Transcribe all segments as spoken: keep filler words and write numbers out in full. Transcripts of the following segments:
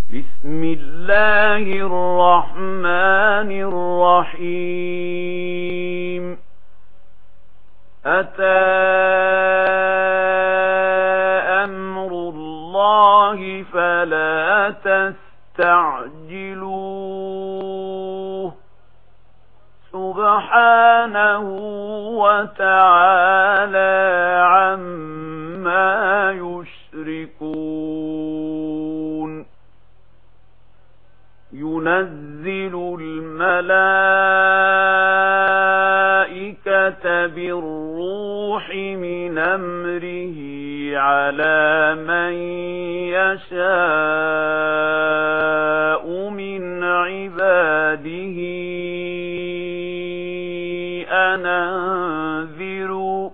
بسم الله الرحمن الرحيم أتى أمر الله فلا تستعجلوه سبحانه وتعالى عما يشركون ينزل الملائكة بالروح من أمره على من يشاء من عباده أن أنذروا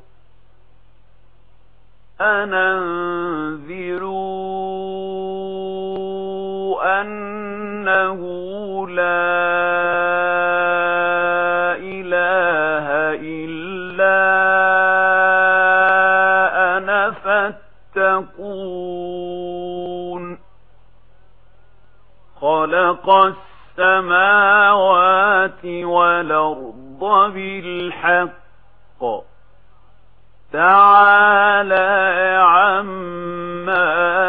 أن أنذروا أنه لا إله إلا أنا فاتقون خلق السماوات والأرض بالحق تعالى عما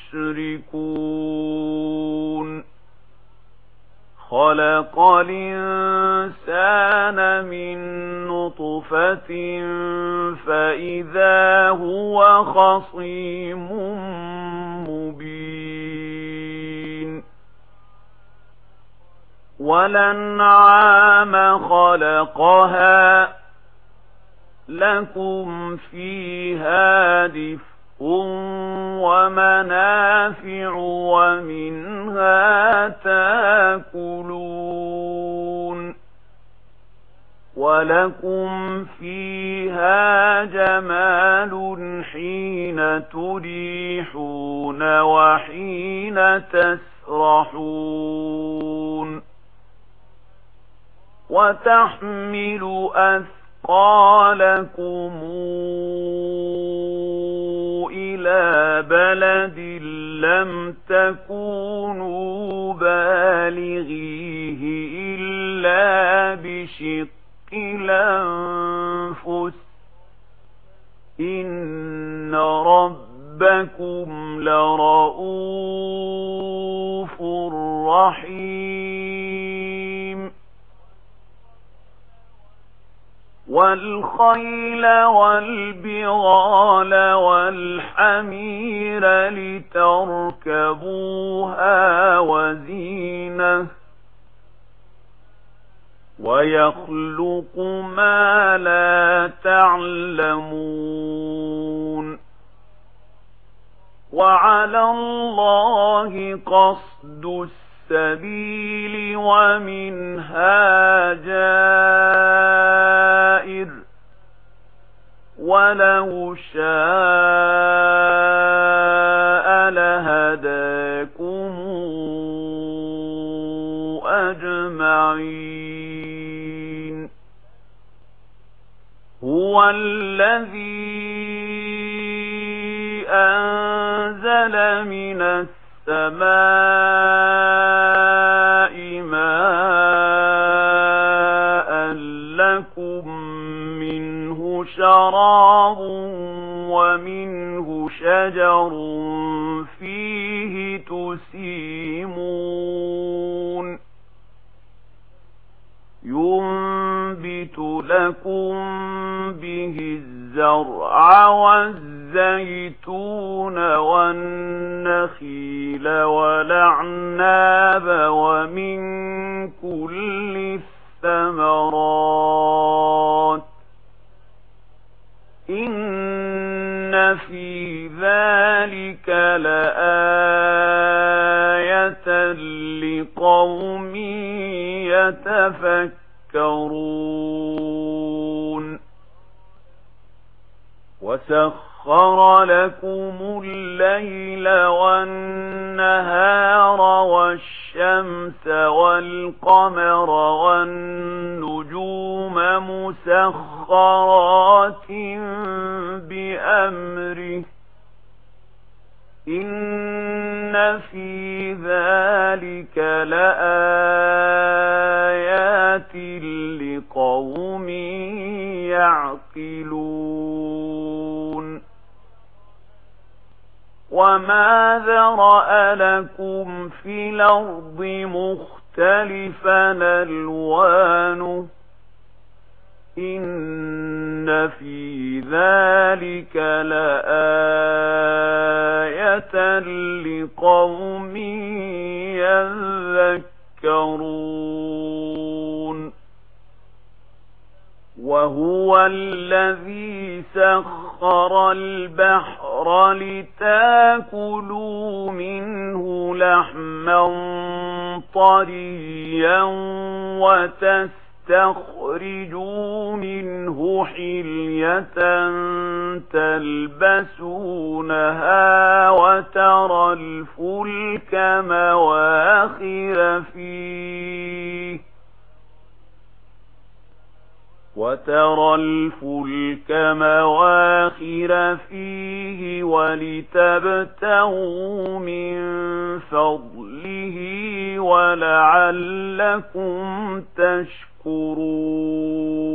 يشركون خلق الإنسان من نطفة فإذا هو خصيم مبين والأنعام خلقها لكم فيها دفء ومنافع ومنها تاكلون ولكم فيها جمال حين تريحون وحين تسرحون وتحمل أثقالكم إلى بلد لم تكونوا بالغيه إلا بشق الأنفس إن ربكم لرؤوف رحيم والخيل والبغال والحمير لتركبوها وزينة ويخلق ما لا تعلمون وعلى الله قصد السبيل ومنها جائر ولو شاء لهداكم أجمعين هو الذي أنزل من السماء ماء لكم منه شراب ومنه شجر فيه تسيمون ينبت لكم به الزرع والزيتون والنخيل والأعناب ومن كل الثمرات إن في ذلك لآية لقوم يتفكرون وسخر لكم الليل والنهار والشمس والقمر والنجوم مسخرات بأمره إن في ذلك لآيات لقوم يعقلون وما ذرأ لكم في الأرض مختلفا ألوانه إن في ذلك لآية لقوم يذكرون وهو الذي سخر البحر لتاكلوا منه لحما طريا وتستخرجوا تخرجوا منه حلية تلبسونها وترى الفلك مواخر فيه وترى الفلك مواخر فيه ولتبتغوا من فضله ولعلكم تشكرون